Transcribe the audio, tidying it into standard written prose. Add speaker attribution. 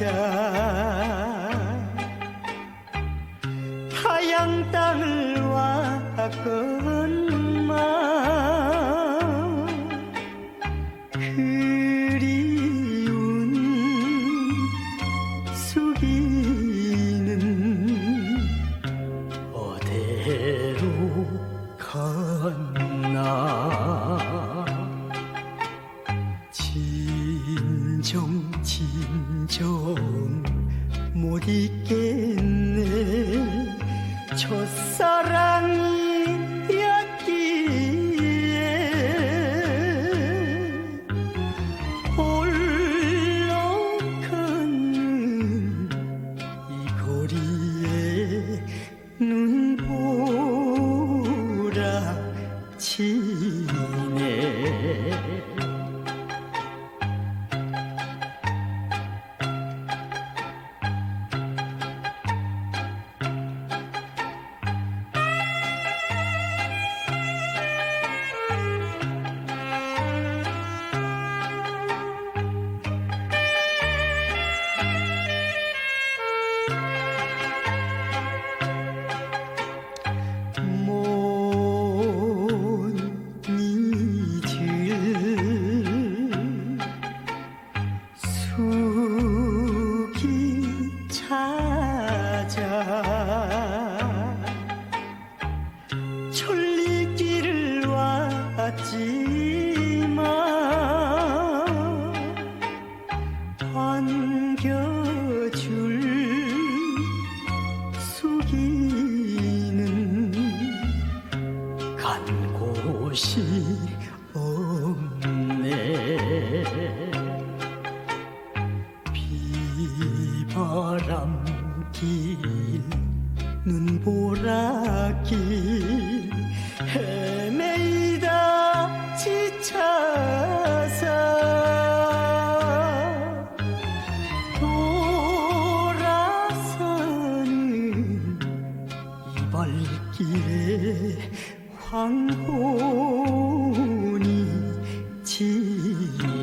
Speaker 1: 하양 땅을 왔건만 그리운 수기는 어디로 갔나. 진정 못 있겠네. 첫사랑이었기에 홀로 걷는 이 거리에 눈보라치네. 숙이 찾아 천리길을 왔지만 반겨줄 숙이는 간 곳이 없네. 비바람길 눈보라길 헤매이다 지쳐서 돌아서는 이 발길에 황혼이 지네.